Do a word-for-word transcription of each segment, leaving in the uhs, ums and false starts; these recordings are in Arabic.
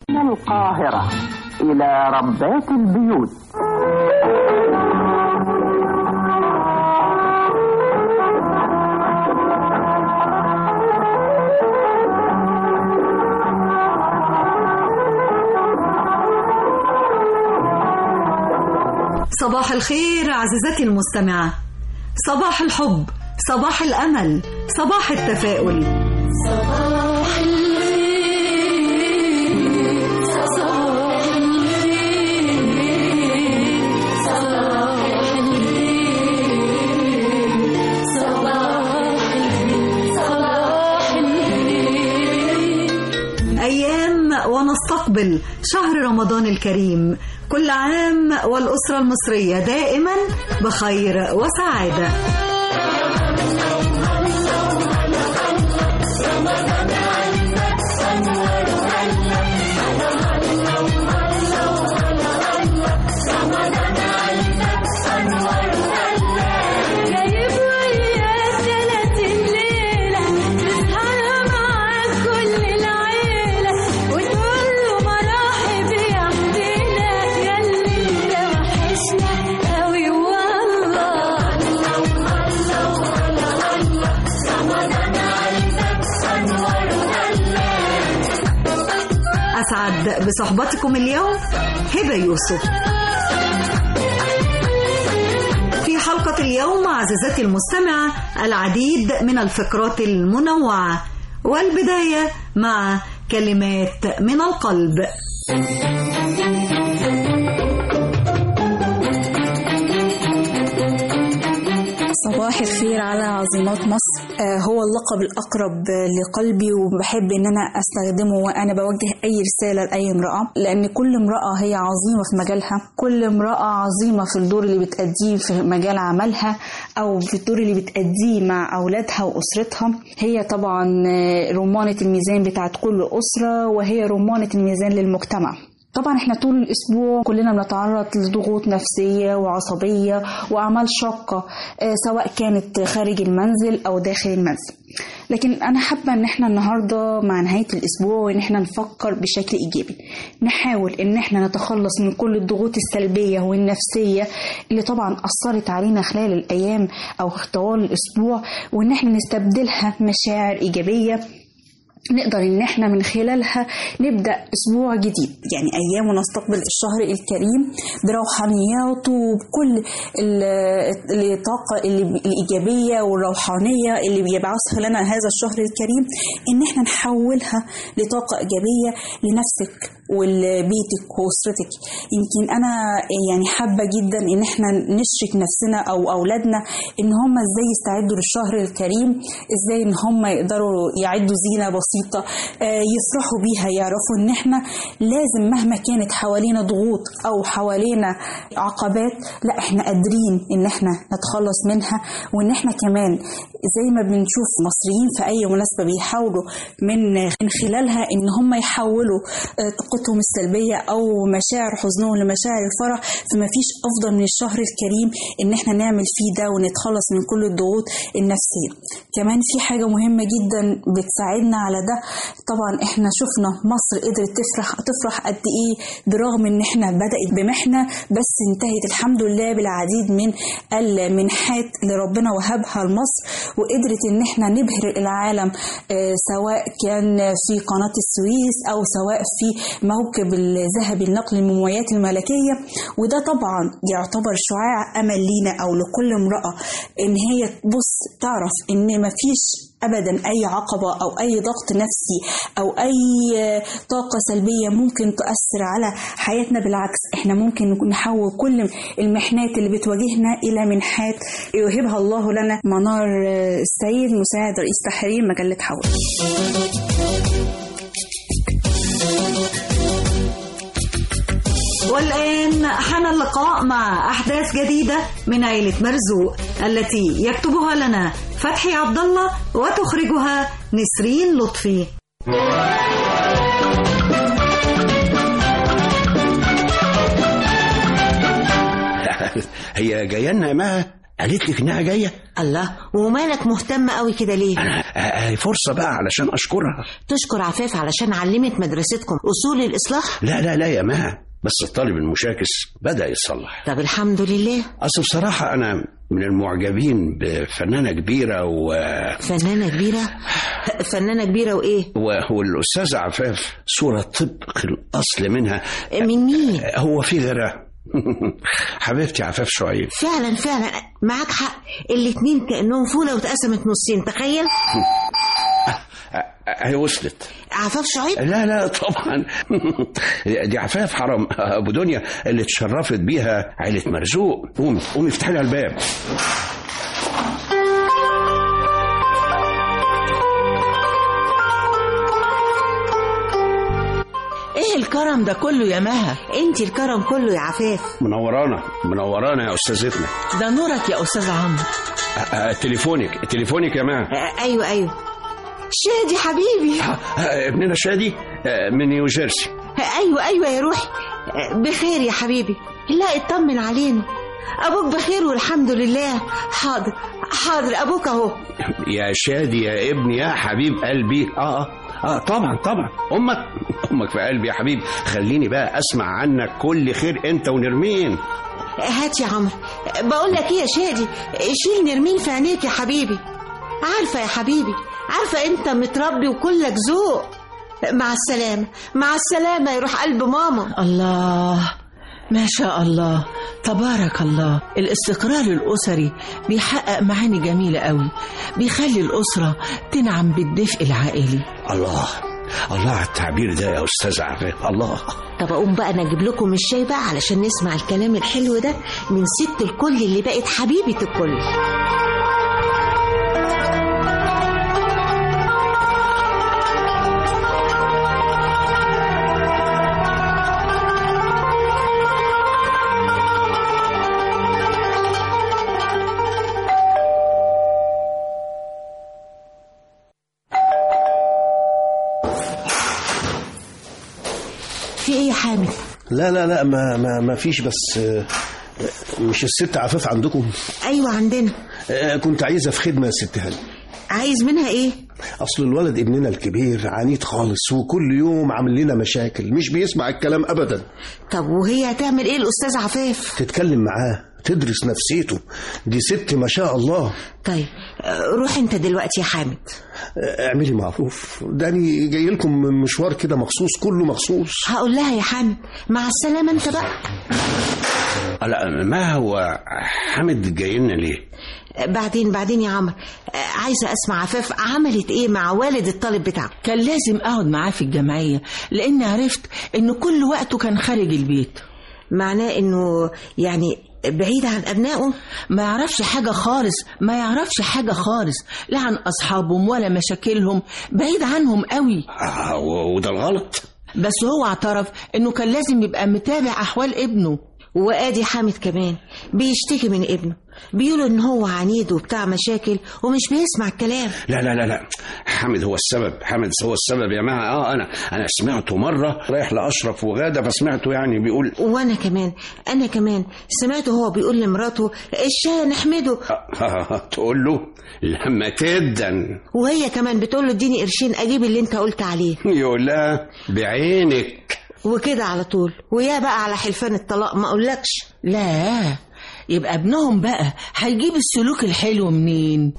من القاهرة إلى ربات البيوت. صباح الخير عزيزتي المستمعة، صباح الحب، صباح الأمل، صباح التفاؤل. صباح الخير، صباح الخير، صباح الخير، صباح الخير، صباح الخير. أيام ونستقبل شهر رمضان الكريم، كل عام والأسرة المصرية دائما بخير وسعادة. أسعد بصحبتكم اليوم هبة يوسف. في حلقة اليوم عزيزتي المستمعة العديد من الفقرات المنوعة، والبداية مع كلمات من القلب. صباح الخير على عظيمات مصر. آه هو اللقب الأقرب لقلبي، وبحب إن أنا أستخدمه وأنا بوجه أي رسالة لأي امرأة، لأن كل امرأة هي عظيمة في مجالها، كل امرأة عظيمة في الدور اللي بتأديه في مجال عملها أو في الدور اللي بتأديه مع أولادها وأسرتها. هي طبعا رمانة الميزان بتاعت كل أسرة، وهي رمانة الميزان للمجتمع. طبعا احنا طول الاسبوع كلنا بنتعرض لضغوط نفسية وعصبية واعمال شاقة، اه سواء كانت خارج المنزل او داخل المنزل. لكن انا حابة ان احنا النهاردة مع نهاية الاسبوع وان احنا نفكر بشكل ايجابي، نحاول ان احنا نتخلص من كل الضغوط السلبية والنفسية اللي طبعا اثرت علينا خلال الايام او طوال الاسبوع، وان احنا نستبدلها مشاعر ايجابية نقدر ان احنا من خلالها نبدأ اسبوع جديد، يعني ايام ونستقبل الشهر الكريم بروحانياته وبكل الطاقة الايجابية والروحانية اللي بيبعثها لنا هذا الشهر الكريم، ان احنا نحولها لطاقة ايجابية لنفسك ولبيتك واسرتك. يمكن انا يعني حابة جدا ان احنا نشرك نفسنا او اولادنا ان هم ازاي يستعدوا للشهر الكريم، ازاي ان هم يقدروا يعدوا زينة بسيطة يفرحوا بيها، يعرفوا ان احنا لازم مهما كانت حوالينا ضغوط او حوالينا عقبات، لا احنا قادرين ان احنا نتخلص منها، وان احنا كمان زي ما بنشوف مصريين في اي مناسبة بيحاولوا من خلالها ان هم يحولوا طاقتهم السلبية او مشاعر حزنهم لمشاعر الفرح. فما فيش افضل من الشهر الكريم ان احنا نعمل فيه ده ونتخلص من كل الضغوط النفسية. كمان في حاجة مهمة جدا بتساعدنا على ده، طبعا احنا شفنا مصر قدرت تفرح تفرح قد ايه برغم ان احنا بدأت بمحنة، بس انتهت الحمد لله بالعديد من المنحات اللي ربنا وهبها لمصر، وقدرت ان احنا نبهر العالم اه سواء كان في قناة السويس او سواء في موكب الذهبي لنقل الموميات الملكية. وده طبعا يعتبر شعاع امل لينا او لكل امرأة ان هي تبص تعرف ان مفيش ابدا اي عقبة او اي ضغط نفسي او اي طاقة سلبية ممكن تؤثر على حياتنا. بالعكس احنا ممكن نحول كل المحنات اللي بتواجهنا الى منحات يوهبها الله لنا. منار السيد، مساعد رئيس تحرير مجلة حول. والآن حان اللقاء مع أحداث جديدة من عائلة مرزوق التي يكتبها لنا فتحي عبد الله وتخرجها نسرين لطفي. هي جايه لنا معها قالت لك انها جايه؟ الله، ومالك مهتم قوي كده ليه؟ انا فرصه بقى علشان اشكرها. تشكر عفاف علشان علمت مدرستكم اصول الاصلاح؟ لا لا لا يا مها، بس الطالب المشاكس بدأ يصلح. طب الحمد لله. اصل بصراحه انا من المعجبين بفنانه كبيره و فنانه كبيره؟ فنانه كبيره وايه؟ و... والاستاذه عفاف صوره طبق الاصل منها. من مين؟ هو في غيرها؟ حبيبتي عفاف شعيب. فعلا فعلا معاك حق، الاتنين كأنهم فولة واتقسمت نصين، تخيل. هي وصلت عفاف شعيب؟ لا لا طبعا. دي عفاف حرام ابو دنيا اللي اتشرفت بيها عيلة مرزوق. قومي قومي افتحي لها الباب. ايه الكرم ده كله يا مها؟ انتي الكرم كله يا عفاف. منورانا منورانا يا استاذتنا. ده نورك يا استاذ عمرو. تليفونك تليفونك يا مها. ايوه ايوه. شادي حبيبي. ابننا شادي من نيوجيرسي. ايوه ايوه يا روحي، بخير يا حبيبي. لا اطمن علينا، ابوك بخير والحمد لله. حاضر حاضر، ابوك اهو. يا شادي يا ابني يا حبيب قلبي. اه اه طبعا طبعا، امك امك في قلبي يا حبيبي. خليني بقى اسمع عنك كل خير انت ونرمين. هات يا عمرو. بقول لك ايه يا شادي، شيل نرمين في عينيك يا حبيبي. عارفه يا حبيبي، عارفه انت متربي وكلك ذوق. مع السلامه مع السلامه يروح قلب ماما. الله، ما شاء الله، تبارك الله. الاستقرار الأسري بيحقق معاني جميلة قوي، بيخلي الأسرة تنعم بالدفء العائلي. الله الله على التعبير ده يا أستاذ عفاف. الله. طب أقوم بقى أنا أجيب لكم الشاي بقى علشان نسمع الكلام الحلو ده من ست الكل اللي بقت حبيبة الكل. في ايه يا حامد؟ لا لا لا ما ما ما فيش، بس مش الست عفاف عندكم؟ ايوه عندنا. كنت عايزه في خدمه يا ست هاني. عايز منها ايه؟ اصل الولد ابننا الكبير عنيد خالص، وكل يوم عامل لنا مشاكل، مش بيسمع الكلام ابدا. طب وهي هتعمل ايه الاستاذ عفاف؟ تتكلم معاه، تدرس نفسيته، دي ست ما شاء الله. طيب روح انت دلوقتي يا حامد. اعملي معروف، داني جاي لكم من مشوار كده مخصوص، كله مخصوص. هقول لها يا حامد مع السلامه انت بقى. لا ما هو حامد جاي لنا ليه؟ بعدين بعدين يا عمر، عايزه اسمع عفاف عملت ايه مع والد الطالب بتاعه. كان لازم اقعد معاه في الجمعيه، لان عرفت انه كل وقته كان خارج البيت. معناه انه يعني بعيد عن أبنائه؟ ما يعرفش حاجة خالص، ما يعرفش حاجة خالص، لا عن أصحابهم ولا مشاكلهم، بعيد عنهم قوي. آه وده الغلط. بس هو اعترف إنه كان لازم يبقى متابع أحوال ابنه. وآدي حامد كمان بيشتكي من ابنه، بيقولوا ان هو عنيد وبتاع مشاكل ومش بيسمع الكلام. لا لا لا لا حامد هو السبب، حامد هو السبب يا جماعه. اه انا انا سمعته مره رايح لاشرف وغاده، فسمعته يعني بيقول. وانا كمان انا كمان سمعته هو بيقول لمراته الشاي نحمده. تقول له لما تدن، وهي كمان بتقول له اديني قرشين اجيب اللي انت قلت عليه. يقول لها بعينك وكده على طول. ويا بقى على حلفان الطلاق ما اقولكش. لا يبقى ابنهم بقى هيجيب السلوك الحلو منين؟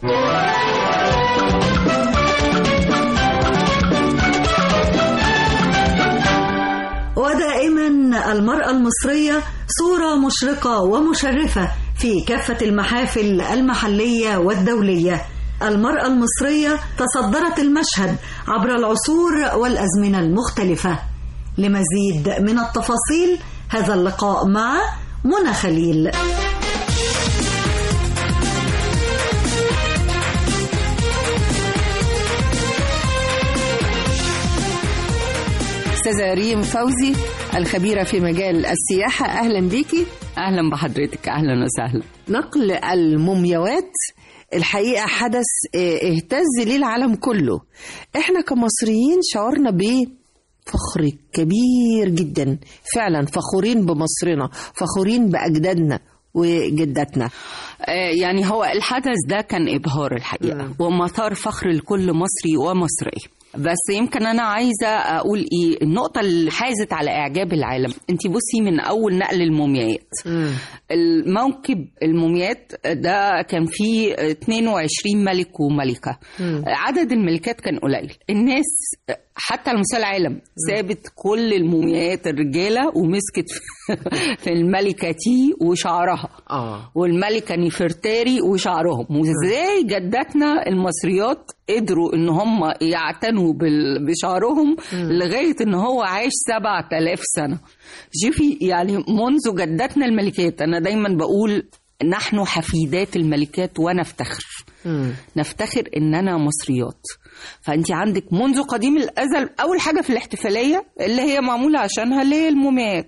ودائما المرأة المصرية صورة مشرقة ومشرفة في كافة المحافل المحلية والدولية. المرأة المصرية تصدرت المشهد عبر العصور والأزمنة المختلفة. لمزيد من التفاصيل هذا اللقاء مع منى خليل. أستاذة ريم فوزي الخبيرة في مجال السياحة، أهلا بيكي. أهلا بحضرتك، أهلا وسهلا. نقل المومياوات الحقيقة حدث اهتز ليه العالم كله. احنا كمصريين شعرنا بفخر كبير جدا، فعلا فخورين بمصرنا، فخورين بأجدادنا وجدتنا؟ يعني هو الحدث ده كان إبهار الحقيقة م. ومثار فخر لكل مصري ومصري. بس يمكن أنا عايزة أقول إيه النقطة اللي حازت على إعجاب العالم. أنت بصي من أول نقل المومياءات، الموكب المومياءات ده كان فيه اثنين وعشرين ملك وملكة. م. عدد الملكات كان قليل. الناس حتى على مستوى العالم سابت كل المومياءات الرجالة ومسكت في الملكة تي وشعرها آه. والملكة نفرتاري وشعرهم. وازاي جداتنا المصريات قدروا ان هم يعتنوا بشعرهم لغاية ان هو عاش سبعة آلاف سنة. شوفي يعني منذ جداتنا الملكات. انا دايما بقول نحن حفيدات الملكات ونفتخر مم. نفتخر اننا مصريات. فانت عندك منذ قديم الازل اول حاجه في الاحتفاليه اللي هي معموله عشانها اللي هي المومياءات.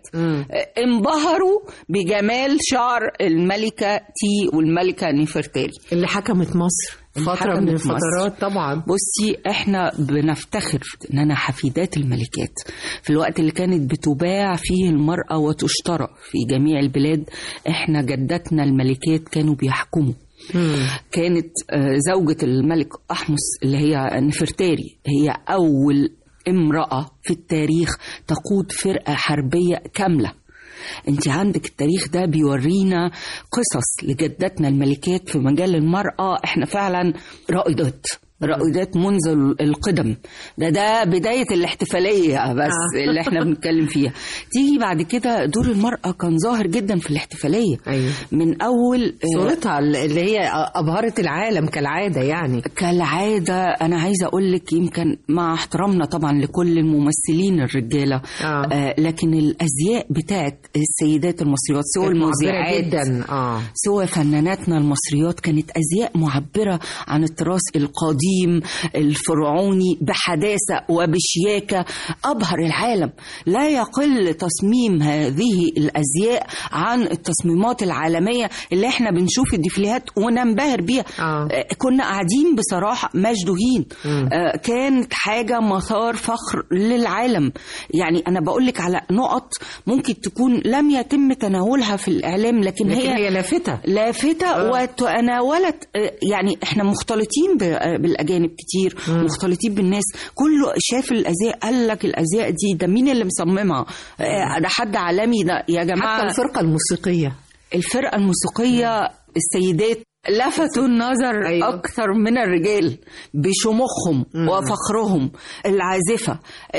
انبهروا بجمال شعر الملكه تي والملكه نفرتاري اللي حكمت مصر فترة من الفترات. طبعا بصي احنا بنفتخر اننا حفيدات الملكات في الوقت اللي كانت بتباع فيه المرأة وتشترى في جميع البلاد. احنا جداتنا الملكات كانوا بيحكموا. مم. كانت زوجة الملك أحمس اللي هي نفرتاري هي أول امرأة في التاريخ تقود فرقة حربية كاملة. انت عندك التاريخ ده بيورينا قصص لجداتنا الملكات في مجال المرأة. احنا فعلا رائدات رائدات منذ القدم. ده ده بداية الاحتفالية بس آه. اللي احنا بنتكلم فيها. تيجي بعد كده دور المرأة كان ظاهر جدا في الاحتفالية. أيوة. من أول صورتها اللي هي أبهرت العالم كالعادة. يعني كالعادة أنا عايزة أقول لك يمكن مع احترامنا طبعا لكل الممثلين الرجالة آه. آه لكن الأزياء بتاعت السيدات المصريات سواء المذيعات جدا آه. سواء فناناتنا المصريات كانت أزياء معبرة عن التراث القديم الفرعوني بحداثة وبشياكة أبهر العالم. لا يقل تصميم هذه الأزياء عن التصميمات العالمية اللي احنا بنشوف الديفليهات وننبهر بيها. آه. كنا قاعدين بصراحة مجدوهين. آه كانت حاجة مثار فخر للعالم. يعني أنا بقولك على نقط ممكن تكون لم يتم تناولها في الإعلام لكن, لكن هي, هي لافتة لافتة آه. وتناولت. يعني احنا مختلطين بالأجانب كتير مم. مختلطين بالناس. كله شاف الازياء قال لك الازياء دي ده مين اللي مصممها؟ آه ده حد عالمي ده يا جماعه. حتى الفرقه الموسيقيه الفرقه الموسيقيه مم. السيدات لفتوا النظر أيوة. أكثر من الرجال بشموخهم مم. وفخرهم. العازفة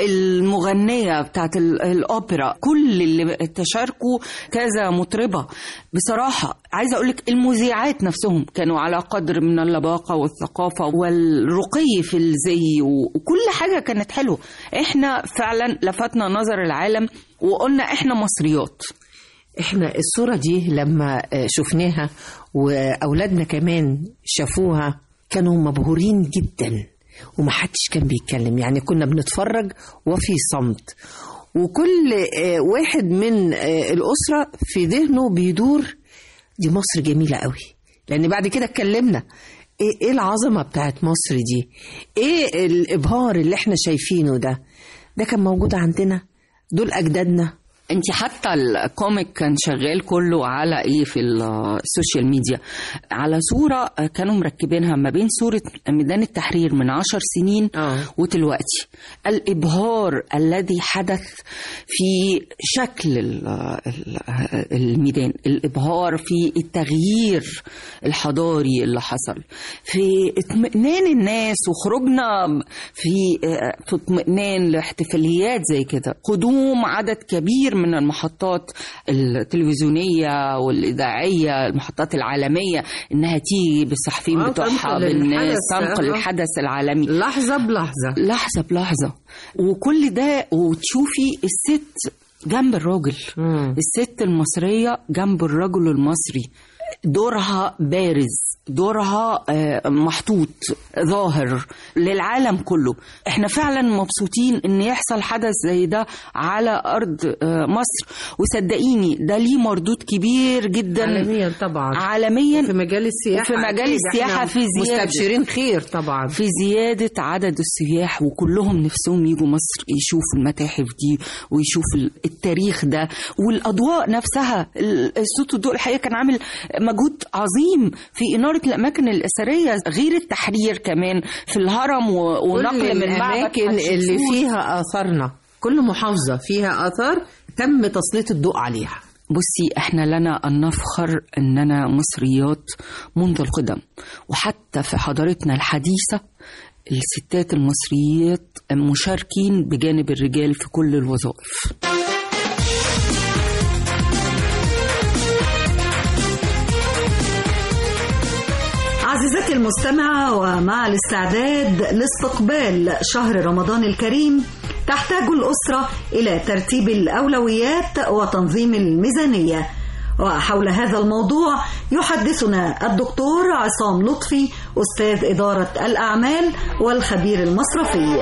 المغنية بتاعت الأوبرا كل اللي تشاركوا كذا مطربة. بصراحة عايزة أقولك المذيعات نفسهم كانوا على قدر من اللباقة والثقافة والرقي في الزي وكل حاجة كانت حلوة. إحنا فعلا لفتنا نظر العالم وقلنا إحنا مصريات. احنا الصورة دي لما شفناها وأولادنا كمان شافوها كانوا مبهورين جدا ومحدش كان بيتكلم. يعني كنا بنتفرج وفي صمت وكل واحد من الأسرة في ذهنه بيدور دي مصر جميلة قوي. لأن بعد كده اتكلمنا ايه العظمة بتاعت مصر دي، ايه الإبهار اللي احنا شايفينه ده ده كان موجود عندنا. دول أجدادنا. انت حتى الكوميك كان شغال كله على ايه في السوشيال ميديا على صورة كانوا مركبينها ما بين صورة ميدان التحرير من عشر سنين آه. ودلوقتي. الإبهار الذي حدث في شكل الميدان، الإبهار في التغيير الحضاري اللي حصل، في اطمئنان الناس وخروجنا في في اطمئنان لاحتفاليات زي كده، قدوم عدد كبير من المحطات التلفزيونية والإذاعية، المحطات العالمية، إنها تيجي بالصحفيين بتوعها بننقل الحدث العالمي لحظة بلحظة لحظة بلحظة. وكل ده وتشوفي الست جنب الراجل، مم. الست المصرية جنب الرجل المصري، دورها بارز، دورها محطوط. ظاهر للعالم كله. احنا فعلا مبسوطين ان يحصل حدث زي ده على ارض مصر، وصدقيني ده ليه مردود كبير جدا عالميا طبعا، عالميا في مجال السياحه، في مجال السياحه، في زياده مستبشرين خير طبعا، في زياده عدد السياح، وكلهم نفسهم يجوا مصر يشوفوا المتاحف دي ويشوفوا التاريخ ده والاضواء نفسها. الصوت والضوء الحقيقه كان عامل مجهود عظيم في اناره الاماكن الاثريه، غير التحرير كمان في الهرم ونقل من معبد اللي فيها آثارنا. كل محافظة فيها آثار تم تسليط الضوء عليها. بصي احنا لنا أن نفخر أننا مصريات منذ القدم، وحتى في حضارتنا الحديثة الستات المصريات مشاركين بجانب الرجال في كل الوظائف. عزيزتي المستمعة، ومع الاستعداد لاستقبال شهر رمضان الكريم تحتاج الأسرة إلى ترتيب الأولويات وتنظيم الميزانية، وحول هذا الموضوع يحدثنا الدكتور عصام لطفي أستاذ إدارة الأعمال والخبير المصرفي.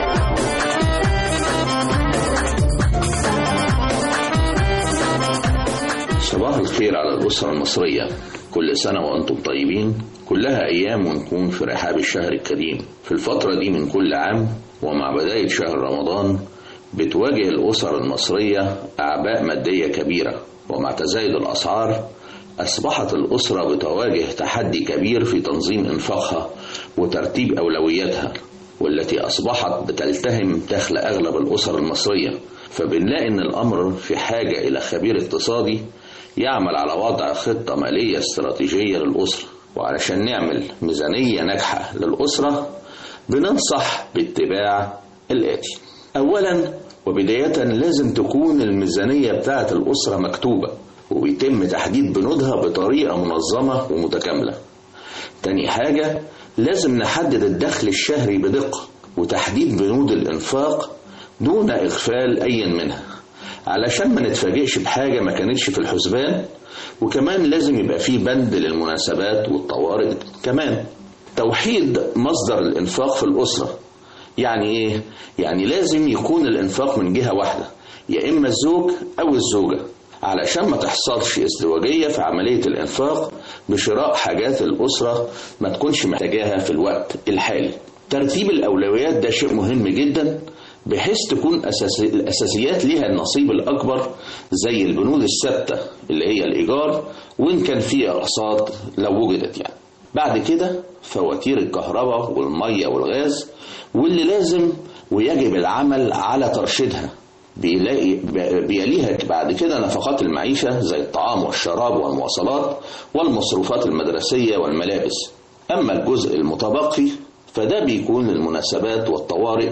صباح الخير على الأسرة المصرية، كل سنة وأنتم طيبين. كلها أيام ونكون في رحاب الشهر الكريم. في الفترة دي من كل عام ومع بداية شهر رمضان بتواجه الأسر المصرية أعباء مادية كبيرة، ومع تزايد الأسعار أصبحت الأسرة بتواجه تحدي كبير في تنظيم إنفاقها وترتيب أولوياتها، والتي أصبحت بتلتهم دخل أغلب الأسر المصرية. فبنلاقي أن الأمر في حاجة إلى خبير اقتصادي يعمل على وضع خطة مالية استراتيجية للأسرة. وعلشان نعمل ميزانية ناجحة للأسرة بننصح باتباع الآتي. أولا وبداية لازم تكون الميزانية بتاعة الأسرة مكتوبة وبيتم تحديد بنودها بطريقة منظمة ومتكاملة. تاني حاجة لازم نحدد الدخل الشهري بدقة وتحديد بنود الإنفاق دون إغفال أي منها، علشان ما نتفاجئش بحاجة ما كانتش في الحسبان. وكمان لازم يبقى فيه بند للمناسبات والطوارئ. كمان توحيد مصدر الإنفاق في الأسرة. يعني إيه؟ يعني لازم يكون الإنفاق من جهة واحدة، يا إما الزوج أو الزوجة، علشان ما تحصلش ازدواجية في عملية الإنفاق بشراء حاجات الأسرة ما تكونش محتاجاها في الوقت الحالي. ترتيب الأولويات ده شيء مهم جدا، بحيث تكون أساسي الأساسيات ليها النصيب الأكبر، زي البنود الثابتة اللي هي الإيجار، وإن كان فيها أقساط لو وجدت يعني. بعد كده فواتير الكهرباء والمية والغاز، واللي لازم ويجب العمل على ترشيدها. بيلاقي بيليها بعد كده نفقات المعيشة زي الطعام والشراب والمواصلات والمصروفات المدرسية والملابس. أما الجزء المتبقي فده بيكون للمناسبات والطوارئ،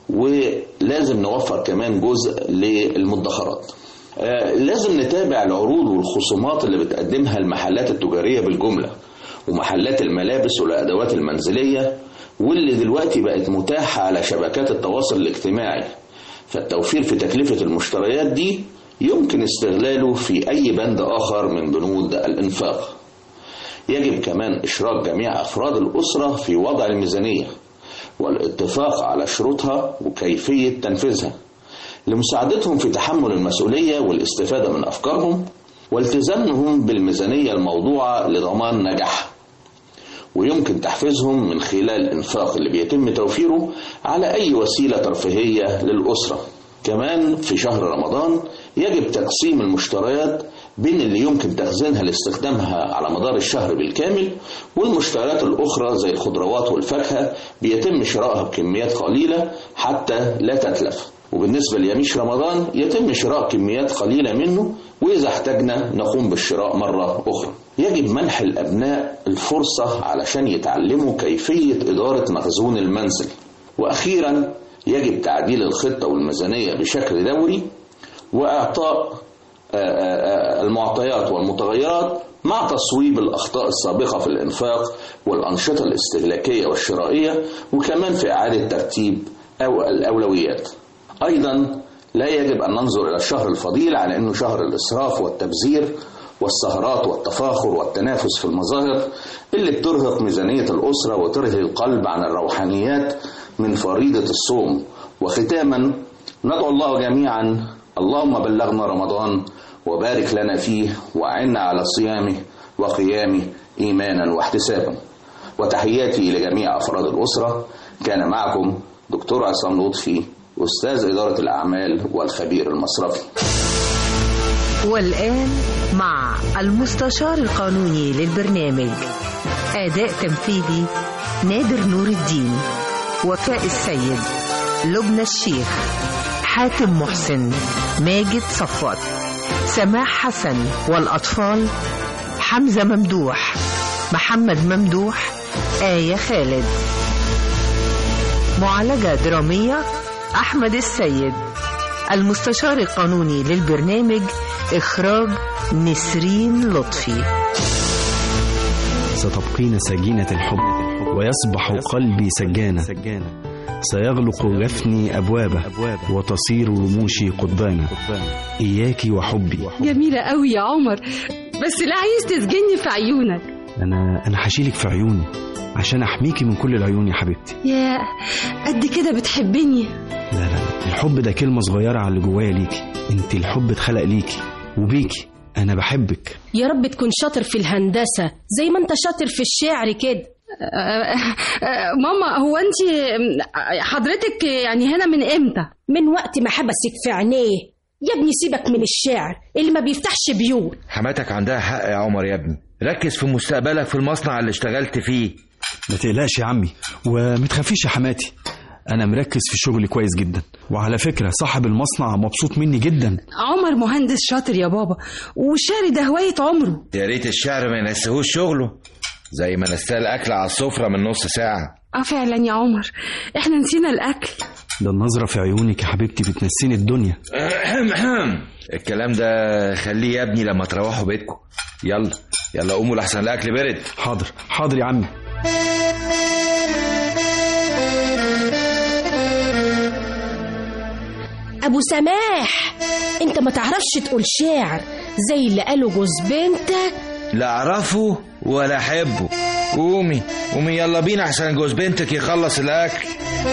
ولازم نوفر كمان جزء للمدخرات. آه لازم نتابع العروض والخصومات اللي بتقدمها المحلات التجارية بالجملة ومحلات الملابس والأدوات المنزلية، واللي دلوقتي بقت متاحة على شبكات التواصل الاجتماعي. فالتوفير في تكلفة المشتريات دي يمكن استغلاله في أي بند آخر من بنود الإنفاق. يجب كمان إشراك جميع أفراد الأسرة في وضع الميزانية والاتفاق على شروطها وكيفية تنفيذها لمساعدتهم في تحمل المسؤولية والاستفادة من أفكارهم، والتزامهم بالميزانية الموضوعة لضمان نجاحها. ويمكن تحفيزهم من خلال الإنفاق اللي بيتم توفيره على أي وسيلة ترفيهية للأسرة. كمان في شهر رمضان يجب تقسيم المشتريات بين اللي يمكن تخزينها لاستخدامها على مدار الشهر بالكامل، والمشتريات الأخرى زي الخضروات والفاكهة بيتم شرائها بكميات قليلة حتى لا تتلف. وبالنسبة ليميش رمضان يتم شراء كميات قليلة منه، وإذا احتاجنا نقوم بالشراء مرة أخرى. يجب منح الأبناء الفرصة علشان يتعلموا كيفية إدارة مخزون المنزل. وأخيرا يجب تعديل الخطة والميزانية بشكل دوري، وإعطاء المعطيات والمتغيرات مع تصويب الأخطاء السابقة في الإنفاق والأنشطة الاستهلاكية والشرائية، وكمان في إعادة ترتيب أو الأولويات. أيضا لا يجب أن ننظر إلى الشهر الفضيل على أنه شهر الإسراف والتبذير والسهرات والتفاخر والتنافس في المظاهر اللي بترهق ميزانية الأسرة وترهي القلب عن الروحانيات من فريضة الصوم. وختاما ندعو الله جميعا: اللهم بلغنا رمضان وبارك لنا فيه وأعنا على صيامه وقيامه إيمانا واحتسابا. وتحياتي إلى جميع أفراد الأسرة. كان معكم دكتور عصام لطفي، أستاذ إدارة الأعمال والخبير المصرفي. والآن مع المستشار القانوني للبرنامج، أداء تنفيذي نادر نور الدين، وفاء السيد، لبنى الشيخ، حاتم محسن، ماجد صفوت، سماح حسن، والأطفال حمزة ممدوح، محمد ممدوح، آية خالد. معالجة درامية أحمد السيد. المستشار القانوني للبرنامج، إخراج نسرين لطفي. ستبقين سجينة الحب ويصبح قلبي سجانة، سيغلق جفني أبوابه وتصير رموشي قضبانة. إياك وحبي. جميلة قوي يا عمر، بس لا عايز تسجني في عيونك. أنا أنا هشيلك في عيوني عشان أحميكي من كل العيون يا حبيبتي. يا قد كده بتحبني؟ لا لا، الحب ده كلمة صغيرة على اللي جوايا ليكي. انت الحب اتخلق ليكي وبيكي، أنا بحبك. يا رب تكون شاطر في الهندسة زي ما انت شاطر في الشعر كده. ماما، هو انت حضرتك يعني هنا من امتى؟ من وقت ما حبسك في عينيه. يا ابني سيبك من الشعر اللي ما بيفتحش بيوت. حماتك عندها حق يا عمر يا ابني، ركز في مستقبلك في المصنع اللي اشتغلت فيه. ما تقلقش يا عمي ومتخافيش يا حماتي، أنا مركز في شغلي كويس جدا، وعلى فكرة صاحب المصنع مبسوط مني جدا. عمر مهندس شاطر يا بابا، والشعر ده هواية عمره. يا ريت الشعر ما ينسيهوش شغله زي ما نساه الأكل على السفرة من نص ساعة. اه فعلا يا عمر، احنا نسينا الأكل. ده النظرة في عيونك يا حبيبتي بتنسيني الدنيا. الكلام ده خليه يا ابني لما تروحوا بيتكم. يلا يلا قوموا لحسن الأكل برد. حاضر حاضر يا عمي. أبو سماح، أنت ما تعرفش تقول شعر زي اللي قاله جوز بنتك؟ لا أعرفه ولا أحبه. قومي قومي يلا بينا عشان جوز بنتك يخلص الأكل.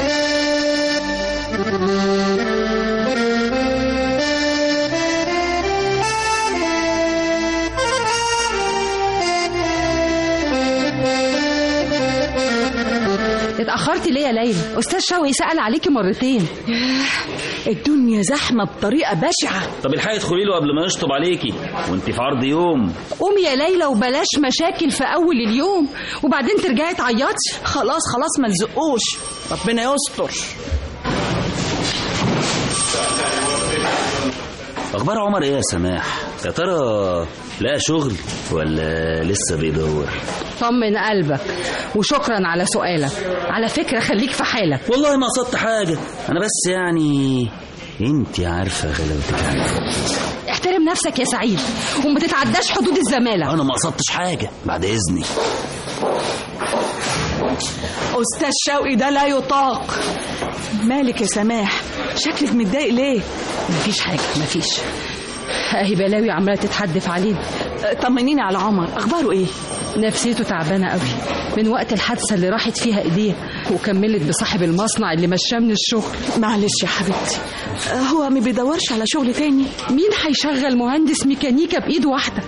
اتأخرتي ليه يا ليلى؟ أستاذ شوقي سأل عليكي مرتين. الدنيا زحمة بطريقة بشعة. طب الحقي ادخلي له قبل ما يشطب عليكي وانت في عرض يوم. قومي يا ليلى وبلاش مشاكل في أول اليوم وبعدين ترجعي تعيطي. خلاص خلاص ما نزقوش، ربنا يستر. أخبار عمر إيه يا سماح؟ يا ترى لا شغل ولا لسه بيدور؟ طمن قلبك وشكرا على سؤالك. على فكرة خليك في حالك. والله ما قصدت حاجة، أنا بس يعني انت عارفة غلاوتك عنك. احترم نفسك يا سعيد وما تتعداش حدود الزمالة. أنا ما قصدتش حاجة بعد إذني. أستاذ شوقي ده لا يطاق. مالك يا سماح؟ شكلك متضايق ليه؟ مفيش حاجة مفيش. اهي بلاوي عمالة تتحدف علينا. طمنيني على عمر، أخباره إيه؟ نفسيته تعبانة قوي من وقت الحادثة اللي راحت فيها إيديه، وكملت بصاحب المصنع اللي مشاه من الشغل. معلش يا حبيبتي، هو ما بيدورش على شغل تاني؟ مين هيشغل مهندس ميكانيكا بإيد واحدة؟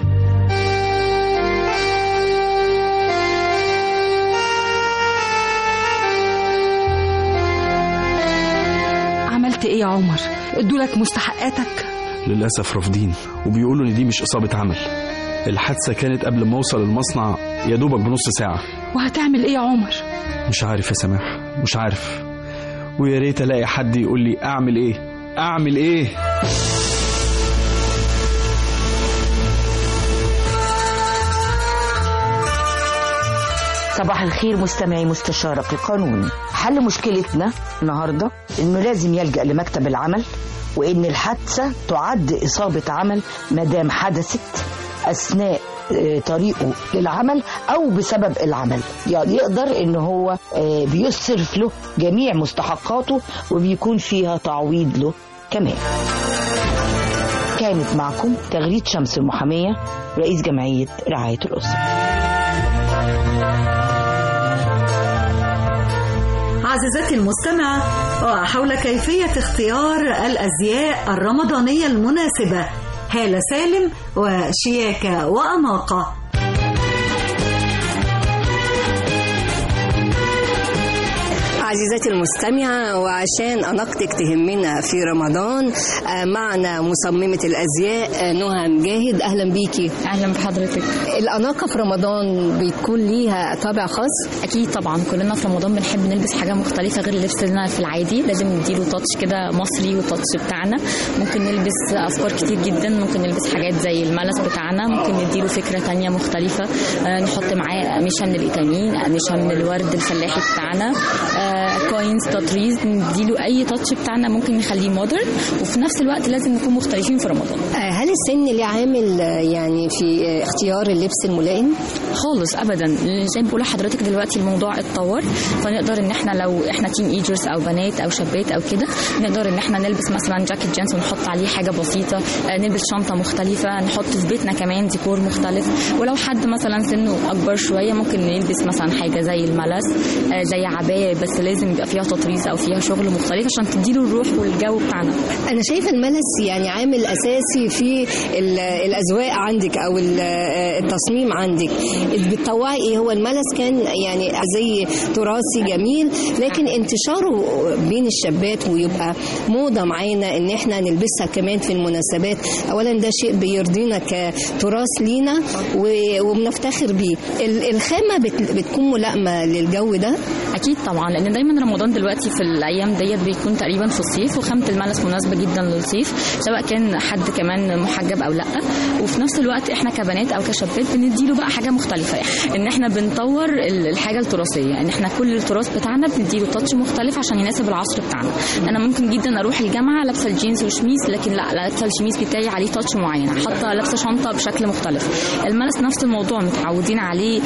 عملت ايه يا عمر؟ ادولك مستحقاتك؟ للأسف رافضين وبيقولوا ان دي مش إصابة عمل. الحادثة كانت قبل ما اوصل المصنع يا دوبك بنص ساعة. وهتعمل ايه يا عمر؟ مش عارف يا سماح، مش عارف، ويا ريت الاقي حد يقول لي اعمل ايه اعمل ايه. صباح الخير مستمعي مستشارك القانوني. حل مشكلتنا النهارده انه لازم يلجأ لمكتب العمل، وان الحادثه تعد اصابه عمل ما دام حدثت اثناء طريقه للعمل او بسبب العمل. يعني يقدر ان هو بيصرف له جميع مستحقاته وبيكون فيها تعويض له كمان. كانت معكم تغريد شمس المحامية، رئيس جمعية رعاية الأسرة. عزيزتي المستمعة، وحول كيفية اختيار الأزياء الرمضانية المناسبة، هالة سالم وشياكة وأناقة. عزيزتي المستمعة، وعشان أناقتك تهمنا في رمضان معنا مصممة الأزياء نهى مجاهد. أهلا بيكي. أهلا بحضرتك. الأناقة في رمضان بيكون ليها طابع خاص؟ أكيد طبعا، كلنا في رمضان بنحب نلبس حاجة مختلفة غير لبسنا في العادي، لازم نديله تاتش كده مصري وتاتش بتاعنا. ممكن نلبس أفكار كتير جدا، ممكن نلبس حاجات زي الملس بتاعنا، ممكن نديله فكرة تانية مختلفة، نحط معاه قميشة من الإيتامين، قميشة من الورد الفلاحي بتاعنا، كوينز، تطريز، نديله اي تاتش بتاعنا ممكن نخليه مودرن، وفي نفس الوقت لازم نكون مختلفين في رمضان. هل السن ليه عامل يعني في اختيار اللبس الملائم؟ خالص ابدا، زي ما بقول لحضرتك دلوقتي الموضوع اتطور، فنقدر ان احنا لو احنا تين ايجرز او بنات او شابات او كده، نقدر ان احنا نلبس مثلا جاكيت جينز ونحط عليه حاجه بسيطه، نلبس شنطه مختلفه، نحط في بيتنا كمان ديكور مختلف. ولو حد مثلا سنه اكبر شويه ممكن نلبس مثلا حاجه زي الملس، زي عبايه بس لازم يبقى فيها تطريز او فيها شغل مختلف عشان تديله الروح والجو بتاعنا. انا شايفه الملس يعني عامل اساسي في الاذواق عندك او التصميم عندك. بتطوعي ايه؟ هو الملس كان يعني زي تراثي جميل، لكن انتشاره بين الشابات ويبقى موضه معانا ان احنا نلبسها كمان في المناسبات، اولا ده شيء بيرضينا كتراث لينا وبنفتخر بيه. الخامه بتكون ملائمه للجو ده؟ اكيد طبعا، لان دايما رمضان دلوقتي في الايام ديت بيكون تقريبا في الصيف، وخامه الملس مناسبه جدا للصيف سواء كان حد كمان محجب او لا. وفي نفس الوقت احنا كبنات او كشابات بنديله بقى حاجه مختلفه، ان احنا بنطور الحاجه التراثيه، ان احنا كل التراث بتاعنا بنديله تاتش مختلف عشان يناسب العصر بتاعنا. انا ممكن جدا اروح الجامعه لابسه الجينز والشميس، لكن لا لابسه الشميس بتاعي عليه تاتش معين، حاطه لابسه شنطه بشكل مختلف. الملس نفس الموضوع، متعودين عليه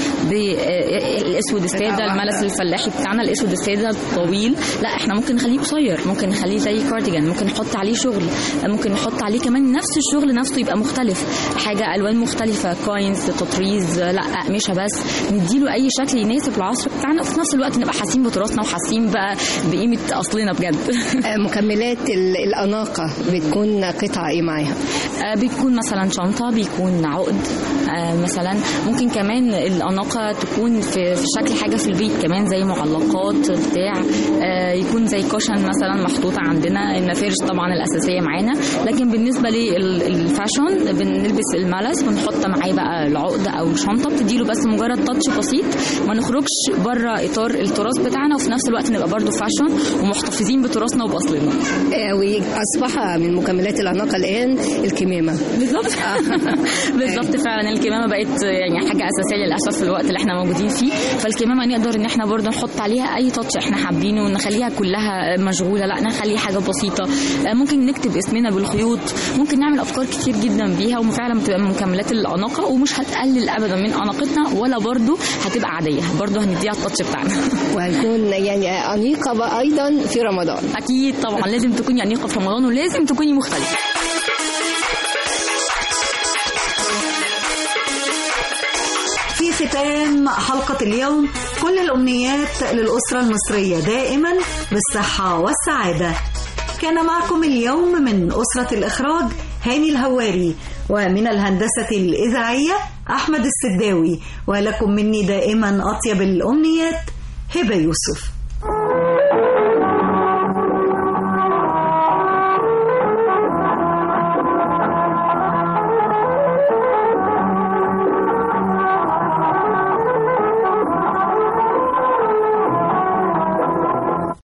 بالاسود الساده، الملس الفلاحي بتاعنا الاسود الساده الطويل، لا احنا ممكن نخليه قصير، ممكن نخليه زي كارديجان، ممكن نحط عليه شغل، ممكن نحط عليه كمان نفس الشغل نفسه يبقى مختلف، حاجه الوان مختلفه، كوينز، تطريز، لا قميشه، بس نديله اي شكل يناسب العصر بتاعنا، وفي نفس الوقت نبقى حاسين بتراثنا وحاسين بقى بقيمه اصلنا بجد. مكملات الاناقه بتكون قطعه ايه معاها؟ بتكون مثلا شنطه، بيكون عقد مثلا، ممكن كمان الاناقه تكون في شكل حاجه في البيت كمان زي معلقات بتاع، يكون زي كوشن مثلا محطوطه عندنا، النفارش طبعا الاساسيه معانا. لكن بالنسبه للفاشن بنلبس الملس ونحط معاه بقى العقد او الشنطه، بتديله بس مجرد تاتش بسيط، ما نخرجش بره اطار التراث بتاعنا، وفي نفس الوقت نبقى برضو فاشن ومحتفظين بتراثنا وباصلنا. واصبح من مكملات الاناقه الان الكمامه. بالظبط بالظبط فعلا الكمامه بقت يعني حاجه اساسيه للاسف في الوقت اللي احنا موجودين فيه، فالكمامه نقدر ان احنا برضو نحط عليها اي تاتش احنا حابينه ونخليها كلها مشغوله، لا نخليها حاجه بسيطه، ممكن نكتب اسمنا بالخيوط، ممكن نعمل افكار كتير جدا بيها، وفعلا بتبقى من مكملات الاناقه ومش هتقلل ابدا من اناقتنا، ولا برضو هتبقى عاديه، برضو هنديها التاتش بتاعنا وهنكون يعني انيقه بقى ايضا في رمضان. اكيد طبعا لازم تكوني انيقه في رمضان، ولازم تكوني مختلفه. في ختام حلقة اليوم كل الأمنيات للأسرة المصرية دائما بالصحة والسعادة. كان معكم اليوم من أسرة الإخراج هاني الهواري، ومن الهندسة الإذاعية أحمد السداوي، ولكم مني دائما أطيب الأمنيات هبة يوسف.